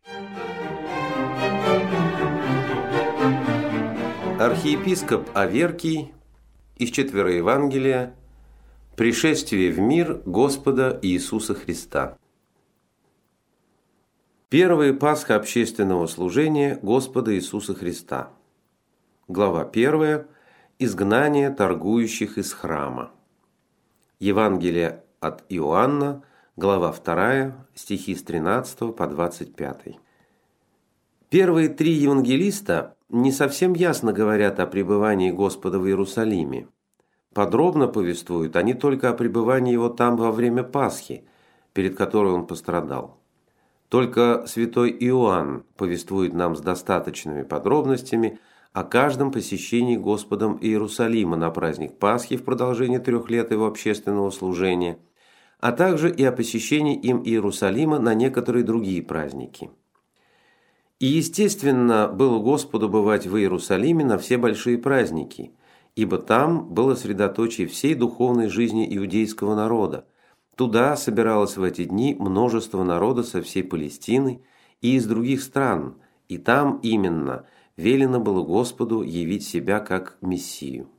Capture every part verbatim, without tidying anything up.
Архиепископ Аверкий из Четвероевангелия «Пришествие в мир Господа Иисуса Христа». Первая Пасха общественного служения Господа Иисуса Христа. Глава первая. Изгнание торгующих из храма. Евангелие от Иоанна, глава вторая, стихи с тринадцатого по двадцать пятый. Первые три евангелиста не совсем ясно говорят о пребывании Господа в Иерусалиме. Подробно повествуют они только о пребывании Его там во время Пасхи, перед которой Он пострадал. Только святой Иоанн повествует нам с достаточными подробностями о каждом посещении Господом Иерусалима на праздник Пасхи в продолжении трех лет Его общественного служения, а также и о посещении им Иерусалима на некоторые другие праздники. И естественно было Господу бывать в Иерусалиме на все большие праздники, ибо там было средоточие всей духовной жизни иудейского народа. Туда собиралось в эти дни множество народа со всей Палестины и из других стран, и там именно велено было Господу явить себя как Мессию.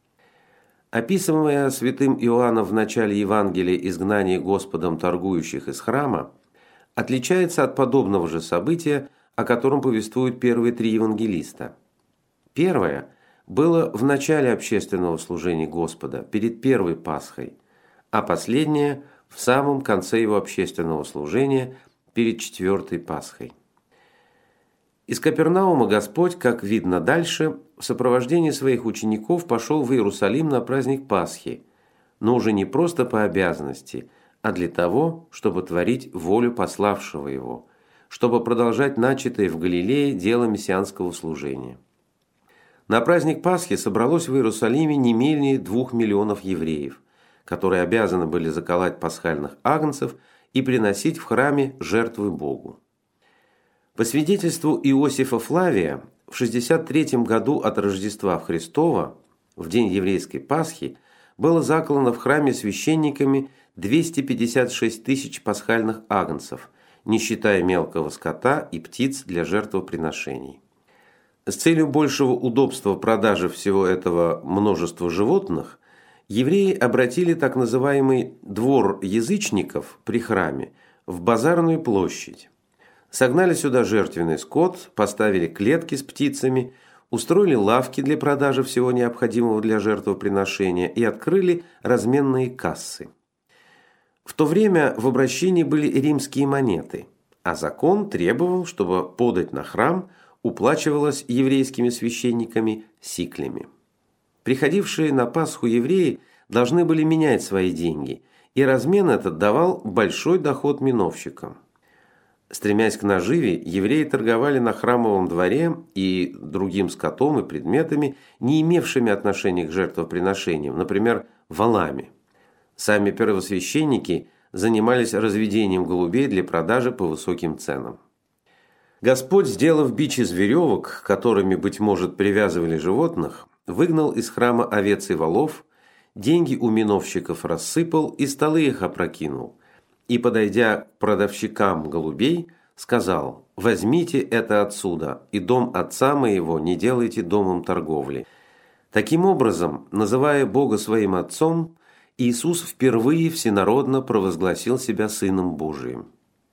Описываемое святым Иоанном в начале Евангелия изгнание Господом торгующих из храма отличается от подобного же события, о котором повествуют первые три евангелиста. Первое было в начале общественного служения Господа, перед первой Пасхой, а последнее – в самом конце его общественного служения, перед четвертой Пасхой. Из Капернаума Господь, как видно дальше, в сопровождении своих учеников пошел в Иерусалим на праздник Пасхи, но уже не просто по обязанности, а для того, чтобы творить волю пославшего его, чтобы продолжать начатое в Галилее дело мессианского служения. На праздник Пасхи собралось в Иерусалиме не менее двух миллионов евреев, которые обязаны были заколоть пасхальных агнцев и приносить в храме жертвы Богу. По свидетельству Иосифа Флавия, в шестьдесят третьем году от Рождества Христова, в день еврейской Пасхи, было заколано в храме священниками двести пятьдесят шесть тысяч пасхальных агнцев, не считая мелкого скота и птиц для жертвоприношений. С целью большего удобства продажи всего этого множества животных, евреи обратили так называемый двор язычников при храме в базарную площадь. Согнали сюда жертвенный скот, поставили клетки с птицами, устроили лавки для продажи всего необходимого для жертвоприношения и открыли разменные кассы. В то время в обращении были римские монеты, а закон требовал, чтобы подать на храм уплачивалось еврейскими священниками сиклями. Приходившие на Пасху евреи должны были менять свои деньги, и размен этот давал большой доход миновщикам. Стремясь к наживе, евреи торговали на храмовом дворе и другим скотом и предметами, не имевшими отношения к жертвоприношениям, например, волами. Сами первосвященники занимались разведением голубей для продажи по высоким ценам. Господь, сделав бич из веревок, которыми, быть может, привязывали животных, выгнал из храма овец и волов, деньги у миновщиков рассыпал и столы их опрокинул. И, подойдя к продавщикам голубей, сказал: «Возьмите это отсюда, и дом отца моего не делайте домом торговли». Таким образом, называя Бога своим Отцом, Иисус впервые всенародно провозгласил себя Сыном Божиим.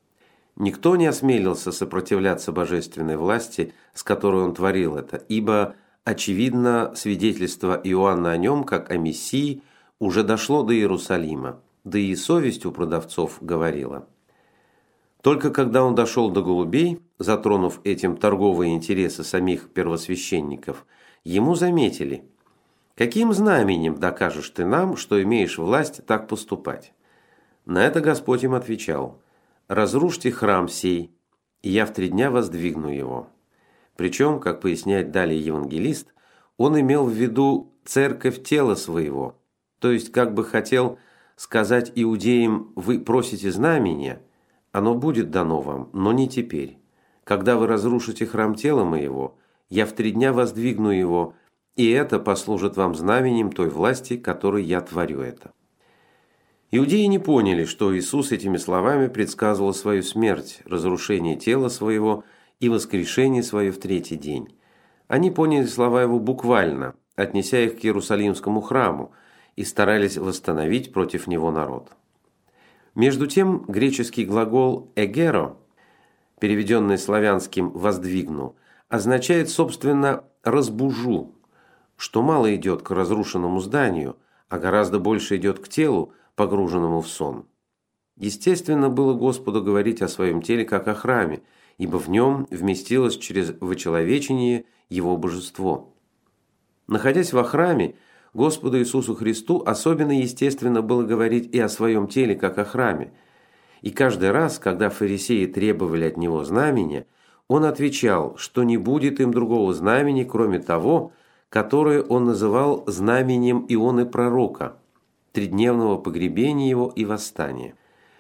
Никто не осмелился сопротивляться божественной власти, с которой Он творил это, ибо, очевидно, свидетельство Иоанна о нем, как о Мессии, уже дошло до Иерусалима. Да и совесть у продавцов говорила. Только когда он дошел до голубей, затронув этим торговые интересы самих первосвященников, ему заметили: «Каким знаменем докажешь ты нам, что имеешь власть так поступать?» На это Господь им отвечал: «Разрушьте храм сей, и я в три дня воздвигну его». Причем, как поясняет далее евангелист, он имел в виду церковь тела своего, то есть как бы хотел сказать иудеям: вы просите знамения, оно будет дано вам, но не теперь. Когда вы разрушите храм тела моего, я в три дня воздвигну его, и это послужит вам знаменем той власти, которой я творю это. Иудеи не поняли, что Иисус этими словами предсказывал свою смерть, разрушение тела своего и воскрешение свое в третий день. Они поняли слова его буквально, отнеся их к Иерусалимскому храму, и старались восстановить против него народ. Между тем, греческий глагол «эгеро», переведенный славянским «воздвигну», означает, собственно, «разбужу», что мало идет к разрушенному зданию, а гораздо больше идет к телу, погруженному в сон. Естественно, было Господу говорить о своем теле как о храме, ибо в нем вместилось через вочеловечение его божество. Находясь во храме, Господу Иисусу Христу особенно естественно было говорить и о своем теле как о храме. И каждый раз, когда фарисеи требовали от него знамения, он отвечал, что не будет им другого знамения, кроме того, которое он называл знамением Ионы пророка, тридневного погребения его и восстания.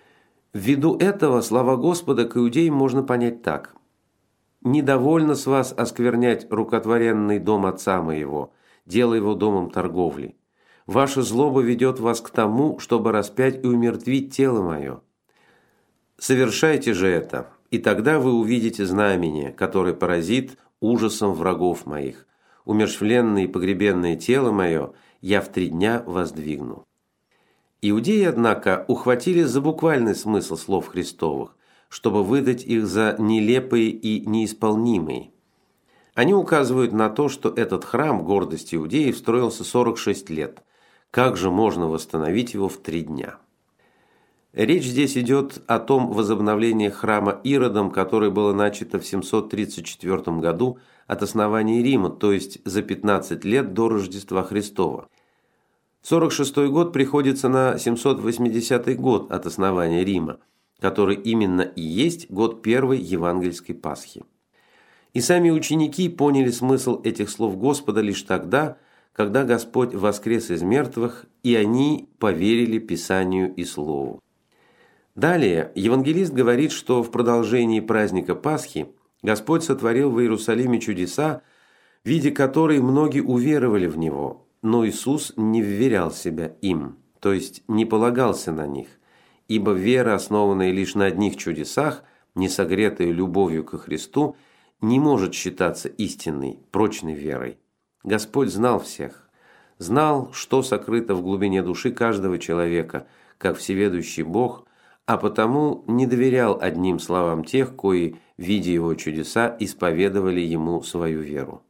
Ввиду этого слова Господа к иудеям можно понять так: «Недовольно с вас осквернять рукотворенный дом отца моего, делая его домом торговли. Ваша злоба ведет вас к тому, чтобы распять и умертвить тело мое. Совершайте же это, и тогда вы увидите знамение, которое поразит ужасом врагов моих. Умерщвленное и погребенное тело мое я в три дня воздвигну». Иудеи, однако, ухватили за буквальный смысл слов Христовых, чтобы выдать их за нелепые и неисполнимые. Они указывают на то, что этот храм гордости иудеев строился сорок шесть лет. Как же можно восстановить его в три дня? Речь здесь идет о том возобновлении храма Иродом, которое было начато в семьсот тридцать четвёртом году от основания Рима, то есть за пятнадцать лет до Рождества Христова. сорок шестой год приходится на семьсот восьмидесятый год от основания Рима, который именно и есть год первой евангельской Пасхи. И сами ученики поняли смысл этих слов Господа лишь тогда, когда Господь воскрес из мертвых, и они поверили Писанию и Слову. Далее евангелист говорит, что в продолжении праздника Пасхи Господь сотворил в Иерусалиме чудеса, в виде которой многие уверовали в Него, но Иисус не вверял себя им, то есть не полагался на них, ибо вера, основанная лишь на одних чудесах, не согретая любовью ко Христу, не может считаться истинной, прочной верой. Господь знал всех, знал, что сокрыто в глубине души каждого человека, как всеведущий Бог, а потому не доверял одним словам тех, кои, видя его чудеса, исповедовали ему свою веру.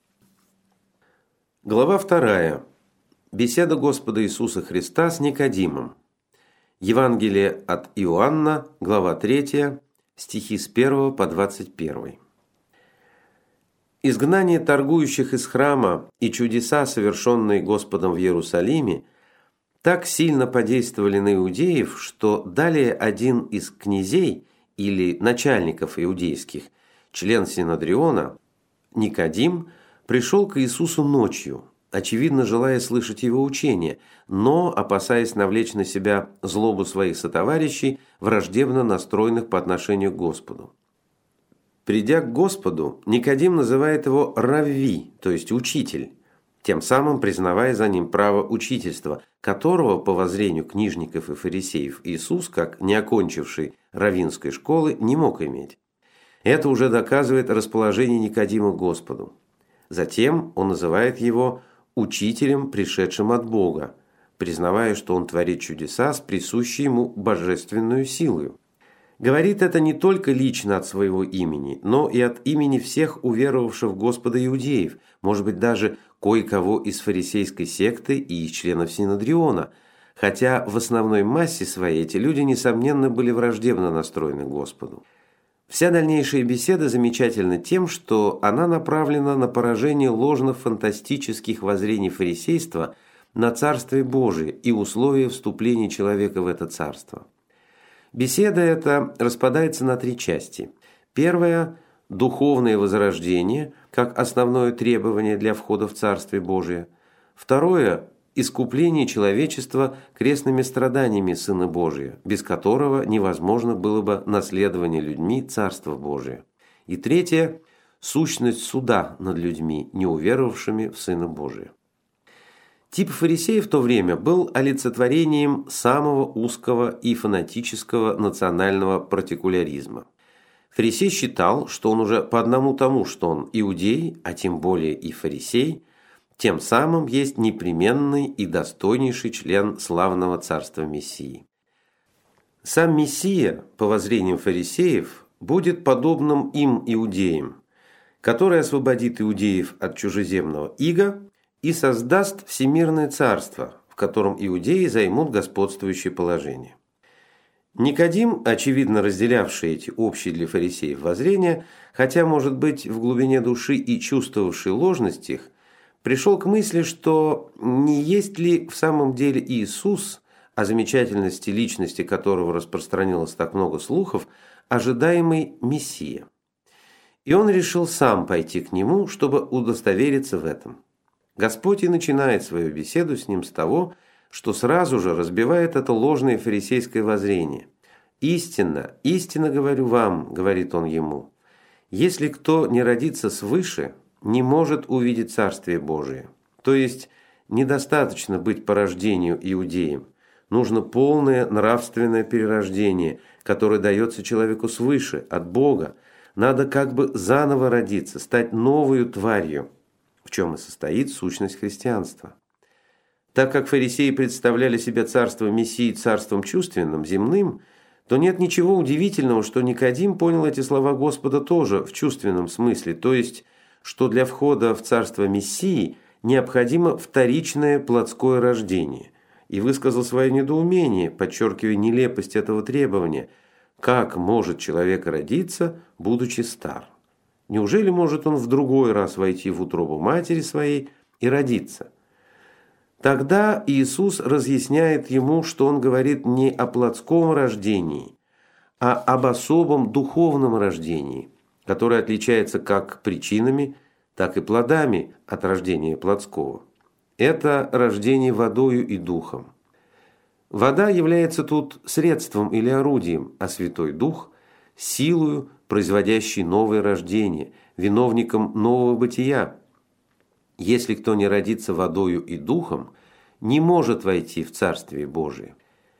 Глава вторая. Беседа Господа Иисуса Христа с Никодимом. Евангелие от Иоанна, глава третья, стихи с первого по двадцать первый. Изгнание торгующих из храма и чудеса, совершенные Господом в Иерусалиме, так сильно подействовали на иудеев, что далее один из князей или начальников иудейских, член Синодриона, Никодим, пришел к Иисусу ночью, очевидно желая слышать его учение, но, опасаясь навлечь на себя злобу своих сотоварищей, враждебно настроенных по отношению к Господу. Придя к Господу, Никодим называет его равви, то есть учитель, тем самым признавая за ним право учительства, которого, по воззрению книжников и фарисеев, Иисус, как не окончивший раввинской школы, не мог иметь. Это уже доказывает расположение Никодима к Господу. Затем он называет его учителем, пришедшим от Бога, признавая, что он творит чудеса с присущей ему божественную силою. Говорит это не только лично от своего имени, но и от имени всех уверовавших в Господа иудеев, может быть, даже кое-кого из фарисейской секты и из членов Синодриона, хотя в основной массе своей эти люди, несомненно, были враждебно настроены к Господу. Вся дальнейшая беседа замечательна тем, что она направлена на поражение ложно-фантастических воззрений фарисейства на Царствие Божие и условия вступления человека в это царство. Беседа эта распадается на три части. Первая – духовное возрождение, как основное требование для входа в Царствие Божие. Второе – искупление человечества крестными страданиями Сына Божия, без которого невозможно было бы наследование людьми Царства Божия. И третье – сущность суда над людьми, не уверовавшими в Сына Божия. Тип фарисея в то время был олицетворением самого узкого и фанатического национального партикуляризма. Фарисей считал, что он уже по одному тому, что он иудей, а тем более и фарисей, тем самым есть непременный и достойнейший член славного царства Мессии. Сам Мессия, по воззрениям фарисеев, будет подобным им иудеям, который освободит иудеев от чужеземного ига и создаст всемирное царство, в котором иудеи займут господствующее положение. Никодим, очевидно разделявший эти общие для фарисеев воззрения, хотя, может быть, в глубине души и чувствовавший ложность их, пришел к мысли, что не есть ли в самом деле Иисус, о замечательности личности которого распространилось так много слухов, ожидаемый Мессия. И он решил сам пойти к нему, чтобы удостовериться в этом. Господь и начинает свою беседу с ним с того, что сразу же разбивает это ложное фарисейское воззрение. «Истинно, истинно говорю вам, – говорит он ему, – если кто не родится свыше, не может увидеть Царствие Божие». То есть, недостаточно быть по рождению иудеем. Нужно полное нравственное перерождение, которое дается человеку свыше, от Бога. Надо как бы заново родиться, стать новою тварью, в чем и состоит сущность христианства. Так как фарисеи представляли себе царство Мессии царством чувственным, земным, то нет ничего удивительного, что Никодим понял эти слова Господа тоже в чувственном смысле, то есть, что для входа в царство Мессии необходимо вторичное плотское рождение, и высказал свое недоумение, подчеркивая нелепость этого требования. Как может человек родиться, будучи стар? Неужели может он в другой раз войти в утробу матери своей и родиться? Тогда Иисус разъясняет ему, что он говорит не о плотском рождении, а об особом духовном рождении, которое отличается как причинами, так и плодами от рождения плотского. Это рождение водою и духом. Вода является тут средством или орудием, а Святой Дух – силою, производящей новое рождение, виновником нового бытия. Если кто не родится водою и духом, не может войти в Царствие Божие.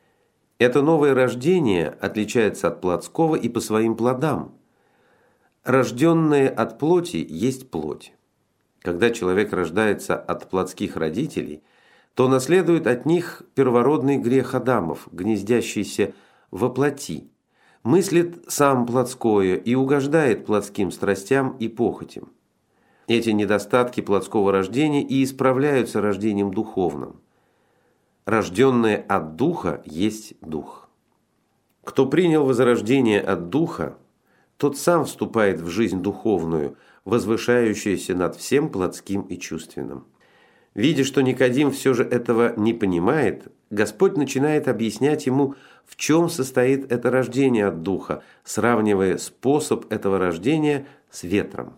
Это новое рождение отличается от плотского и по своим плодам. Рожденное от плоти есть плоть. Когда человек рождается от плотских родителей, то наследует от них первородный грех Адамов, гнездящийся во плоти, мыслит сам плотское и угождает плотским страстям и похотям. Эти недостатки плотского рождения и исправляются рождением духовным. Рожденное от духа есть дух. Кто принял возрождение от духа, тот сам вступает в жизнь духовную, возвышающуюся над всем плотским и чувственным. Видя, что Никодим все же этого не понимает, Господь начинает объяснять ему, в чем состоит это рождение от духа, сравнивая способ этого рождения с ветром.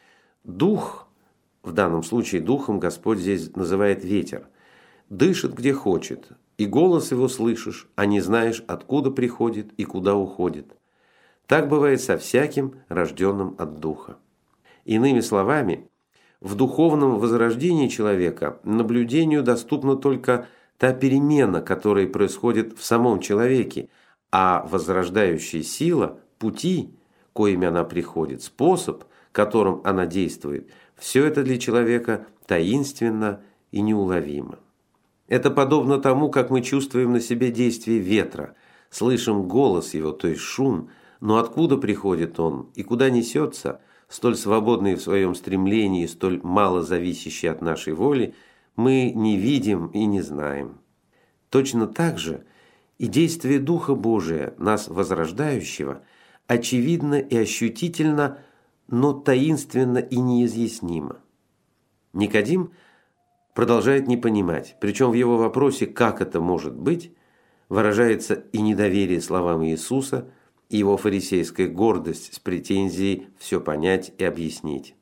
Дух, в данном случае духом Господь здесь называет ветер, дышит где хочет, и голос его слышишь, а не знаешь, откуда приходит и куда уходит. Так бывает со всяким, рожденным от духа. Иными словами, в духовном возрождении человека наблюдению доступна только та перемена, которая происходит в самом человеке, а возрождающая сила, пути, коими она приходит, способ, которым она действует, все это для человека таинственно и неуловимо. Это подобно тому, как мы чувствуем на себе действие ветра, слышим голос его, то есть шум, но откуда приходит он и куда несется, столь свободный в своем стремлении, столь мало зависящий от нашей воли, мы не видим и не знаем. Точно так же и действие Духа Божия, нас возрождающего, очевидно и ощутительно, но таинственно и неизъяснимо. Никодим продолжает не понимать, причем в его вопросе «как это может быть?» выражается и недоверие словам Иисуса, и его фарисейская гордость с претензией все понять и объяснить.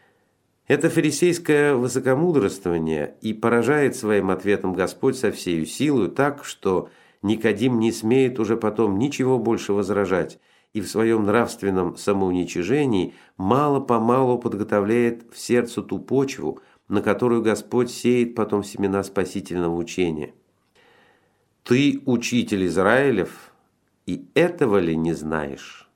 Это фарисейское высокомудрствование и поражает своим ответом Господь со всею силою так, что Никодим не смеет уже потом ничего больше возражать и в своем нравственном самоуничижении мало-помалу подготовляет в сердце ту почву, на которую Господь сеет потом семена спасительного учения. «Ты, учитель Израилев, и этого ли не знаешь?»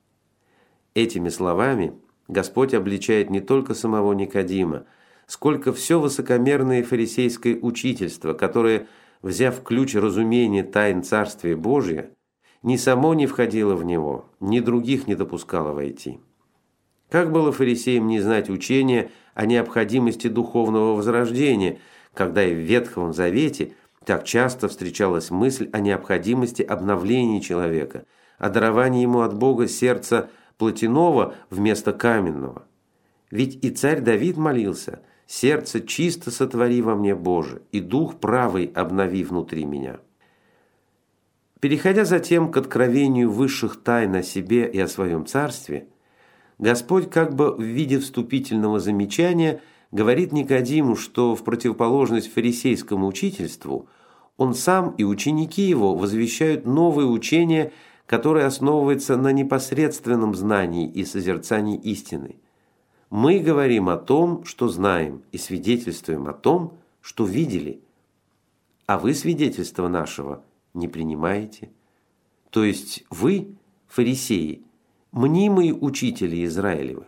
Этими словами Господь обличает не только самого Никодима, сколько все высокомерное фарисейское учительство, которое, взяв ключ разумения тайн Царствия Божия, ни само не входило в него, ни других не допускало войти. Как было фарисеям не знать учения о необходимости духовного возрождения, когда и в Ветхом Завете так часто встречалась мысль о необходимости обновления человека, о даровании ему от Бога сердца плотяного вместо каменного. Ведь и царь Давид молился: «Сердце чисто сотвори во мне, Боже, и дух правый обнови внутри меня». Переходя затем к откровению высших тайн о себе и о своем царстве, Господь как бы в виде вступительного замечания говорит Никодиму, что в противоположность фарисейскому учительству он сам и ученики его возвещают новое учение, которое основывается на непосредственном знании и созерцании истины. Мы говорим о том, что знаем, и свидетельствуем о том, что видели, а вы свидетельства нашего не принимаете. То есть вы, фарисеи, мнимые учители Израилевы.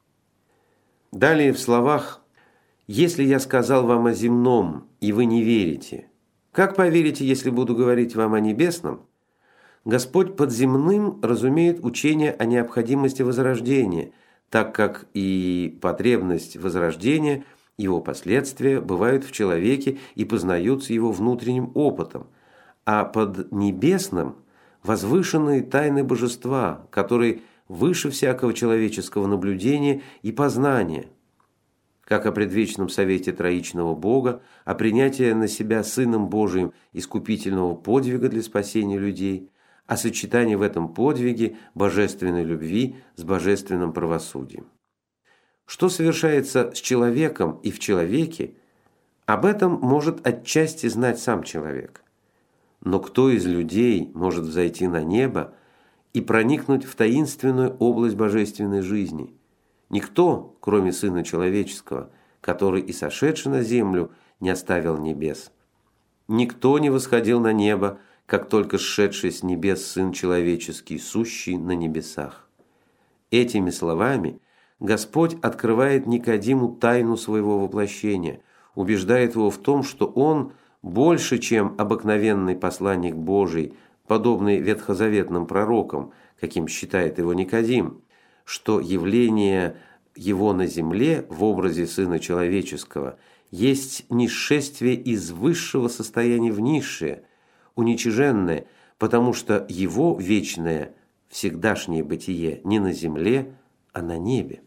Далее в словах: «Если я сказал вам о земном, и вы не верите, как поверите, если буду говорить вам о небесном?» Господь под земным разумеет учение о необходимости возрождения, так как и потребность возрождения, его последствия бывают в человеке и познаются его внутренним опытом, а под небесным – возвышенные тайны божества, которые выше всякого человеческого наблюдения и познания, как о предвечном совете троичного Бога, о принятии на себя Сыном Божиим искупительного подвига для спасения людей, о сочетании в этом подвиге божественной любви с божественным правосудием. Что совершается с человеком и в человеке, об этом может отчасти знать сам человек. Но кто из людей может взойти на небо и проникнуть в таинственную область божественной жизни? Никто, кроме Сына Человеческого, который и сошедший на землю не оставил небес. Никто не восходил на небо, как только сшедший с небес Сын Человеческий, сущий на небесах. Этими словами Господь открывает Никодиму тайну своего воплощения, убеждает его в том, что он больше, чем обыкновенный посланник Божий, подобный ветхозаветным пророкам, каким считает его Никодим, что явление его на земле в образе Сына Человеческого есть нисшествие из высшего состояния в низшее, уничиженное, потому что его вечное, всегдашнее бытие не на земле, а на небе.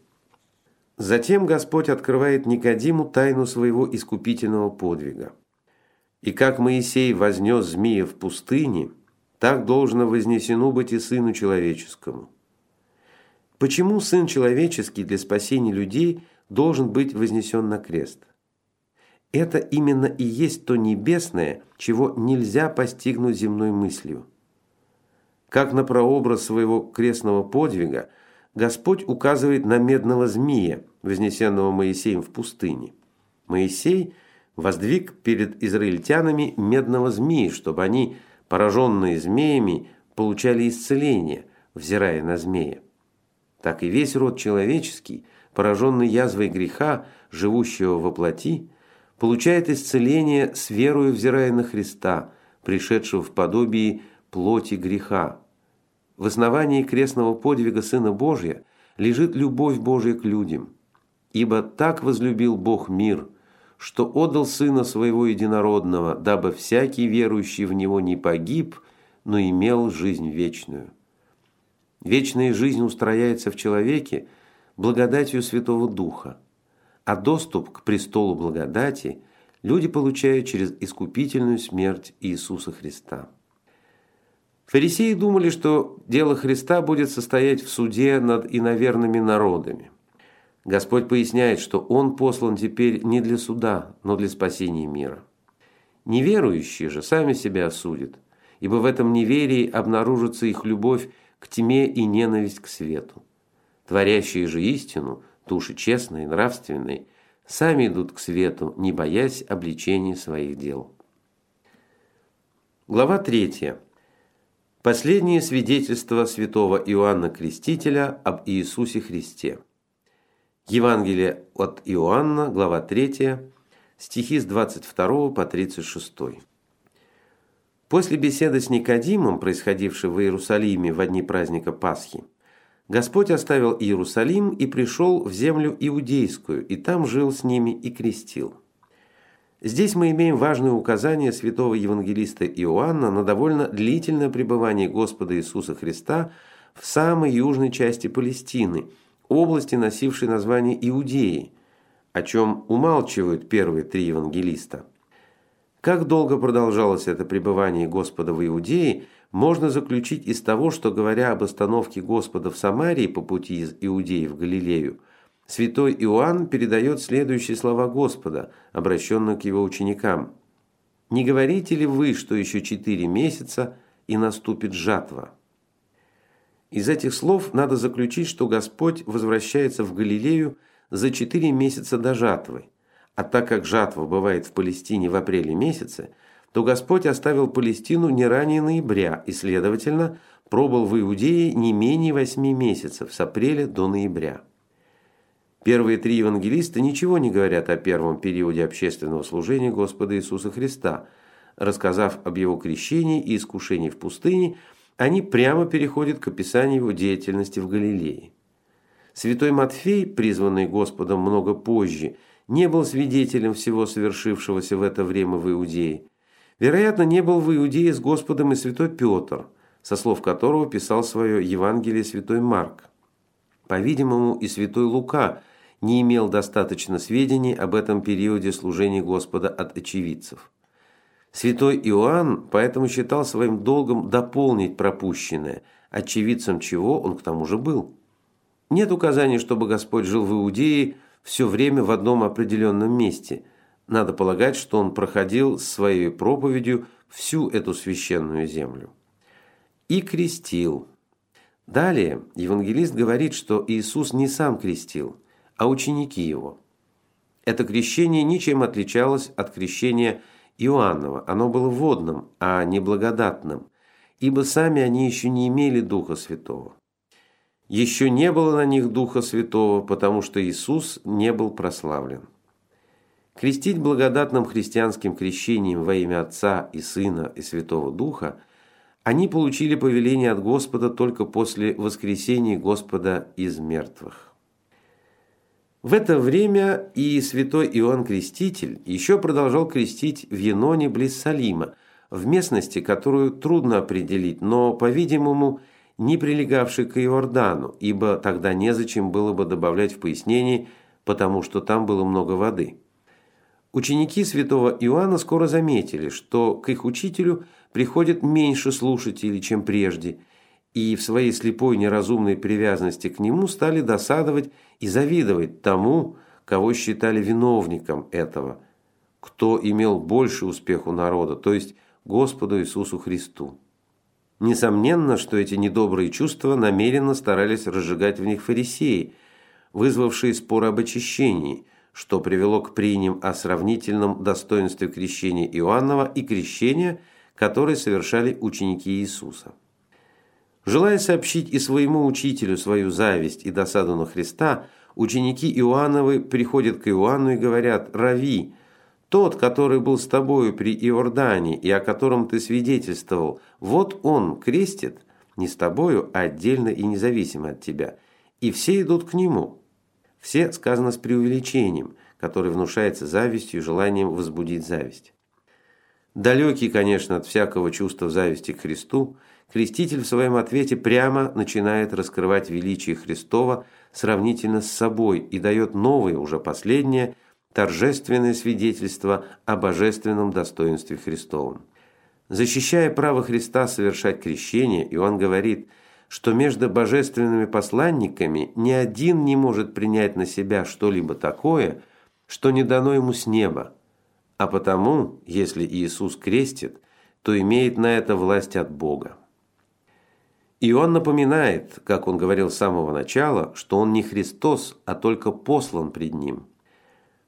Затем Господь открывает Никодиму тайну своего искупительного подвига. «И как Моисей вознес змея в пустыне, так должно вознесено быть и Сыну Человеческому». Почему Сын Человеческий для спасения людей должен быть вознесен на крест? Это именно и есть то небесное, чего нельзя постигнуть земной мыслью. Как на прообраз своего крестного подвига, Господь указывает на медного змея, вознесенного Моисеем в пустыне. Моисей воздвиг перед израильтянами медного змея, чтобы они, пораженные змеями, получали исцеление, взирая на змея. Так и весь род человеческий, пораженный язвой греха, живущего во плоти, получает исцеление с верою, взирая на Христа, пришедшего в подобии плоти греха. В основании крестного подвига Сына Божия лежит любовь Божия к людям. «Ибо так возлюбил Бог мир, что отдал Сына Своего Единородного, дабы всякий верующий в Него не погиб, но имел жизнь вечную». Вечная жизнь устрояется в человеке благодатью Святого Духа, а доступ к престолу благодати люди получают через искупительную смерть Иисуса Христа. Фарисеи думали, что дело Христа будет состоять в суде над иноверными народами. Господь поясняет, что Он послан теперь не для суда, но для спасения мира. Неверующие же сами себя осудят, ибо в этом неверии обнаружится их любовь к тьме и ненависть к свету. Творящие же истину, души честные, нравственные, сами идут к свету, не боясь обличения своих дел. Глава третья. Последнее свидетельство святого Иоанна Крестителя об Иисусе Христе. Евангелие от Иоанна, глава третья, стихи с двадцать второго по тридцать шестой. После беседы с Никодимом, происходившей в Иерусалиме во дни праздника Пасхи, Господь оставил Иерусалим и пришел в землю иудейскую, и там жил с ними и крестил. Здесь мы имеем важное указание святого евангелиста Иоанна на довольно длительное пребывание Господа Иисуса Христа в самой южной части Палестины, области, носившей название Иудеи, о чем умалчивают первые три евангелиста. Как долго продолжалось это пребывание Господа в Иудее, можно заключить из того, что, говоря об остановке Господа в Самарии по пути из Иудеи в Галилею, святой Иоанн передает следующие слова Господа, обращенные к его ученикам: «Не говорите ли вы, что еще четыре месяца и наступит жатва?» Из этих слов надо заключить, что Господь возвращается в Галилею за четыре месяца до жатвы, а так как жатва бывает в Палестине в апреле месяце, то Господь оставил Палестину не ранее ноября и, следовательно, пробыл в Иудее не менее восьми месяцев с апреля до ноября. Первые три евангелиста ничего не говорят о первом периоде общественного служения Господа Иисуса Христа. Рассказав об его крещении и искушении в пустыне, они прямо переходят к описанию его деятельности в Галилее. Святой Матфей, призванный Господом много позже, не был свидетелем всего совершившегося в это время в Иудее. Вероятно, не был в Иудее с Господом и святой Петр, со слов которого писал свое Евангелие святой Марк. По-видимому, и святой Лука не имел достаточно сведений об этом периоде служения Господа от очевидцев. Святой Иоанн поэтому считал своим долгом дополнить пропущенное, очевидцем чего он к тому же был. Нет указаний, чтобы Господь жил в Иудее все время в одном определенном месте. Надо полагать, что он проходил своей проповедью всю эту священную землю. И крестил. Далее евангелист говорит, что Иисус не сам крестил, а ученики его. Это крещение ничем отличалось от крещения Иоаннова. Оно было водным, а не благодатным, ибо сами они еще не имели Духа Святого. Еще не было на них Духа Святого, потому что Иисус не был прославлен. Крестить благодатным христианским крещением во имя Отца и Сына и Святого Духа они получили повеление от Господа только после воскресения Господа из мертвых. В это время и святой Иоанн Креститель еще продолжал крестить в Еноне близ Салима, в местности, которую трудно определить, но, по-видимому, не прилегавшей к Иордану, ибо тогда незачем было бы добавлять в пояснении, потому что там было много воды. Ученики святого Иоанна скоро заметили, что к их учителю приходит меньше слушателей, чем прежде, и в своей слепой неразумной привязанности к нему стали досадовать и завидовать тому, кого считали виновником этого, кто имел больше успех у народа, то есть Господу Иисусу Христу. Несомненно, что эти недобрые чувства намеренно старались разжигать в них фарисеи, вызвавшие спор об очищении, что привело к прениям о сравнительном достоинстве крещения Иоаннова и крещения, которые совершали ученики Иисуса. Желая сообщить и своему учителю свою зависть и досаду на Христа, ученики Иоанновы приходят к Иоанну и говорят: «Рави, тот, который был с тобою при Иордане и о котором ты свидетельствовал, вот он крестит не с тобою, а отдельно и независимо от тебя, и все идут к нему». Все сказано с преувеличением, которое внушается завистью и желанием возбудить зависть. Далекий, конечно, от всякого чувства зависти к Христу, Креститель в своем ответе прямо начинает раскрывать величие Христова сравнительно с собой и дает новое, уже последнее, торжественное свидетельство о божественном достоинстве Христовом. Защищая право Христа совершать крещение, Иоанн говорит, что между божественными посланниками ни один не может принять на себя что-либо такое, что не дано ему с неба, а потому, если Иисус крестит, то имеет на это власть от Бога. Иоанн напоминает, как он говорил с самого начала, что он не Христос, а только послан пред ним.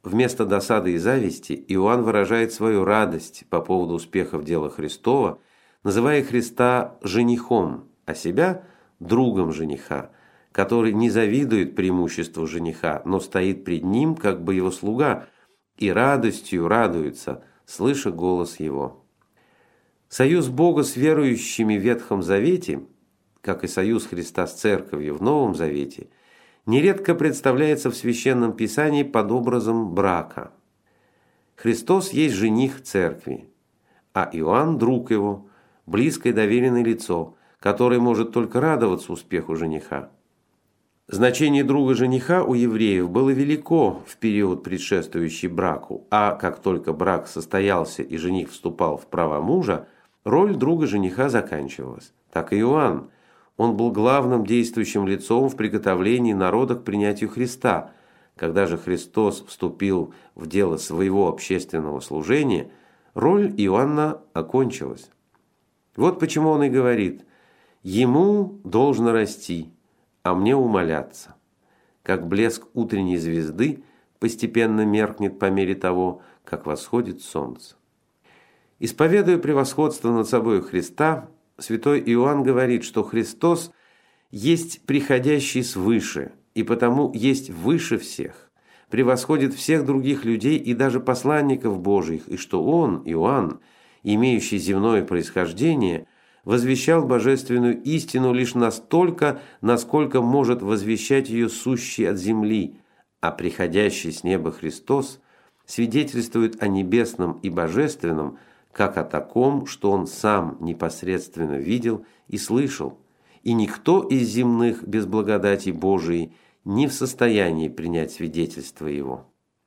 вместо досады и зависти Иоанн выражает свою радость по поводу успехов дела Христова, называя Христа женихом, а себя другом жениха, который не завидует преимуществу жениха, но стоит пред ним, как бы его слуга, и радостью радуется, слыша голос его. Союз Бога с верующими в Ветхом Завете, как и союз Христа с Церковью в Новом Завете, нередко представляется в Священном Писании под образом брака. Христос есть жених Церкви, а Иоанн – друг его, близкое доверенное лицо, который может только радоваться успеху жениха. Значение друга жениха у евреев было велико в период, предшествующий браку, а как только брак состоялся и жених вступал в права мужа, роль друга жениха заканчивалась. Так и Иоанн. Он был главным действующим лицом в приготовлении народа к принятию Христа. Когда же Христос вступил в дело своего общественного служения, роль Иоанна окончилась. Вот почему он и говорит: «Ему должно расти, а мне умоляться». Как блеск утренней звезды постепенно меркнет по мере того, как восходит солнце. Исповедуя превосходство над собой Христа, святой Иоанн говорит, что Христос есть приходящий свыше, и потому есть выше всех, превосходит всех других людей и даже посланников Божьих, и что Он, Иоанн, имеющий земное происхождение, возвещал божественную истину лишь настолько, насколько может возвещать ее сущий от земли, а приходящий с неба Христос свидетельствует о небесном и божественном, как о таком, что он сам непосредственно видел и слышал, и никто из земных без благодати Божией не в состоянии принять свидетельство его.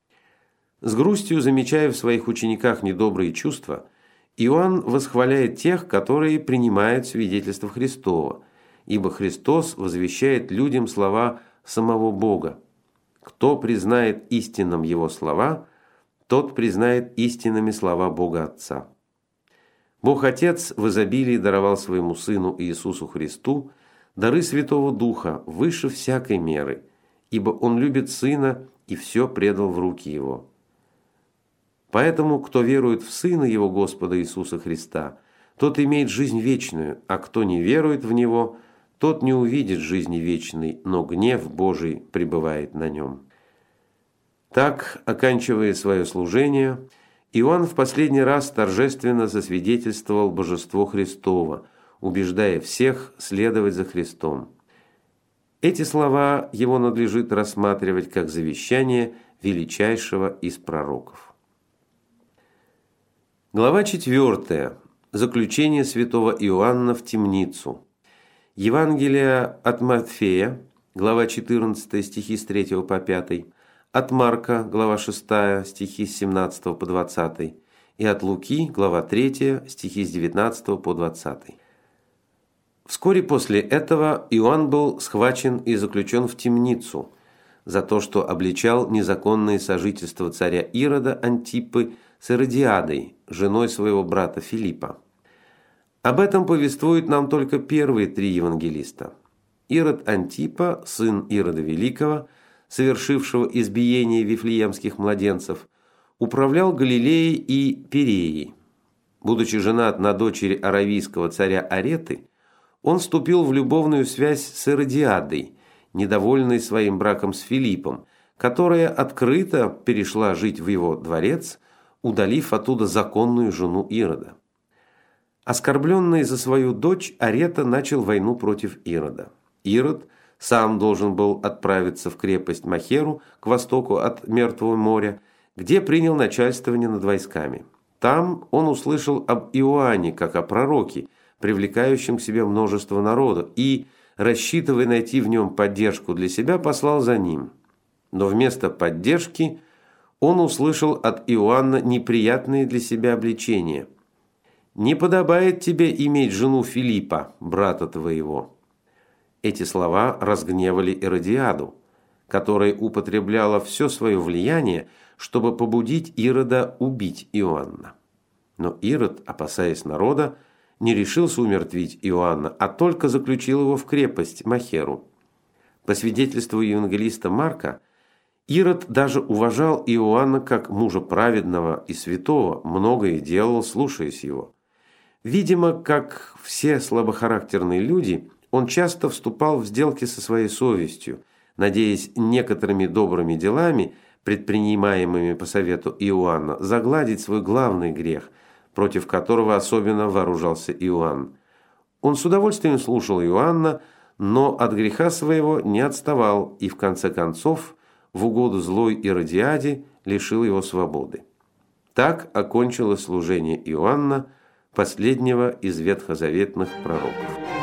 С грустью замечая в своих учениках недобрые чувства, Иоанн восхваляет тех, которые принимают свидетельство Христова, ибо Христос возвещает людям слова самого Бога. Кто признает истинным его слова, тот признает истинными слова Бога Отца. Бог Отец в изобилии даровал своему Сыну Иисусу Христу дары Святого Духа выше всякой меры, ибо Он любит Сына и все предал в руки Его. Поэтому, кто верует в Сына Его Господа Иисуса Христа, тот имеет жизнь вечную, а кто не верует в Него, тот не увидит жизни вечной, но гнев Божий пребывает на нем. Так, оканчивая свое служение, Иоанн в последний раз торжественно засвидетельствовал божество Христово, убеждая всех следовать за Христом. Эти слова его надлежит рассматривать как завещание величайшего из пророков. Глава четвёртая. Заключение святого Иоанна в темницу. Евангелие от Матфея, глава четырнадцатая, стихи с третьего по пятый. От Марка, глава шестая, стихи с семнадцатого по двадцатый, и от Луки, глава третья, стихи с девятнадцатого по двадцатый. Вскоре после этого Иоанн был схвачен и заключен в темницу за то, что обличал незаконное сожительство царя Ирода Антипы с Иродиадой, женой своего брата Филиппа. Об этом повествуют нам только первые три евангелиста. Ирод Антипа, сын Ирода Великого, совершившего избиение вифлеемских младенцев, управлял Галилеей и Переей. Будучи женат на дочери аравийского царя Ареты, он вступил в любовную связь с Иродиадой, недовольной своим браком с Филиппом, которая открыто перешла жить в его дворец, удалив оттуда законную жену Ирода. Оскорбленный за свою дочь, Арета начал войну против Ирода. Ирод сам должен был отправиться в крепость Махеру к востоку от Мертвого моря, где принял начальствование над войсками. Там он услышал об Иоанне, как о пророке, привлекающем к себе множество народа, и, рассчитывая найти в нем поддержку для себя, послал за ним. Но вместо поддержки он услышал от Иоанна неприятные для себя обличения. «Не подобает тебе иметь жену Филиппа, брата твоего». Эти слова разгневали Иродиаду, которая употребляла все свое влияние, чтобы побудить Ирода убить Иоанна. Но Ирод, опасаясь народа, не решился умертвить Иоанна, а только заключил его в крепость Махеру. По свидетельству евангелиста Марка, Ирод даже уважал Иоанна как мужа праведного и святого, многое делал, слушаясь его. Видимо, как все слабохарактерные люди, он часто вступал в сделки со своей совестью, надеясь некоторыми добрыми делами, предпринимаемыми по совету Иоанна, загладить свой главный грех, против которого особенно вооружался Иоанн. Он с удовольствием слушал Иоанна, но от греха своего не отставал и в конце концов в угоду злой Иродиаде лишил его свободы. Так окончилось служение Иоанна, последнего из ветхозаветных пророков.